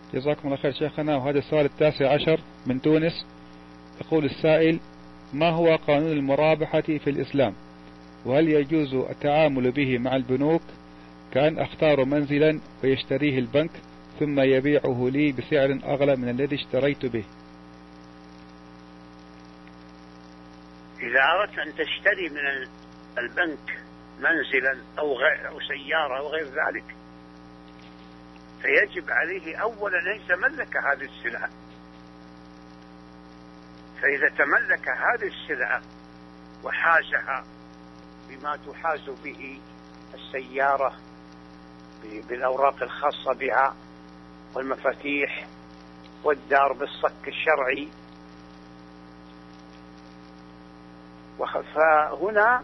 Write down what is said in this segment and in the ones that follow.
جزاكم الله خير شيخنا. وهذا السؤال 19 من تونس. يقول السائل: ما هو قانون المرابحة في الإسلام؟ وهل يجوز التعامل به مع البنوك، كأن أختار منزلا ويشتريه البنك ثم يبيعه لي بسعر أغلى من الذي اشتريت به؟ إذا أردت أن تشتري من البنك منزلا أو سيارة أو غير ذلك، فيجب عليه أولا أن يتملك هذه السلعة. فإذا تملك هذه السلعة وحازها بما تحاز به السيارة بالأوراق الخاصة بها والمفاتيح والدار بالصك الشرعي، فهنا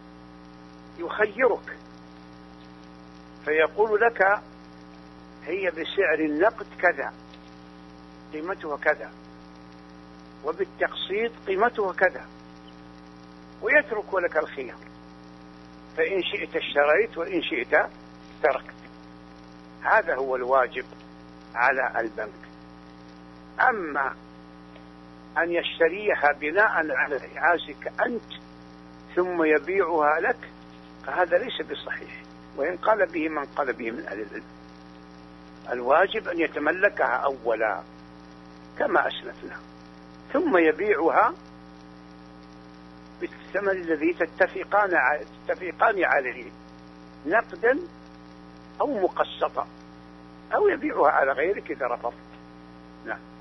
يخيرك فيقول لك: هي بسعر النقد كذا قيمتها كذا، وبالتقسيط قيمتها كذا، ويترك لك الخيار، فإن شئت اشتريت وإن شئت تركت. هذا هو الواجب على البنك. أما أن يشتريها بناء على إعازك أنت ثم يبيعها لك، فهذا ليس بصحيح، وإن قال به من قال به من أهل العلم. الواجب أن يتملكها أولا كما أسلفنا، ثم يبيعها بالثمن الذي تتفقان عليه نقدا أو مقسطا، أو يبيعها على غيرك إذا رفضت. نعم.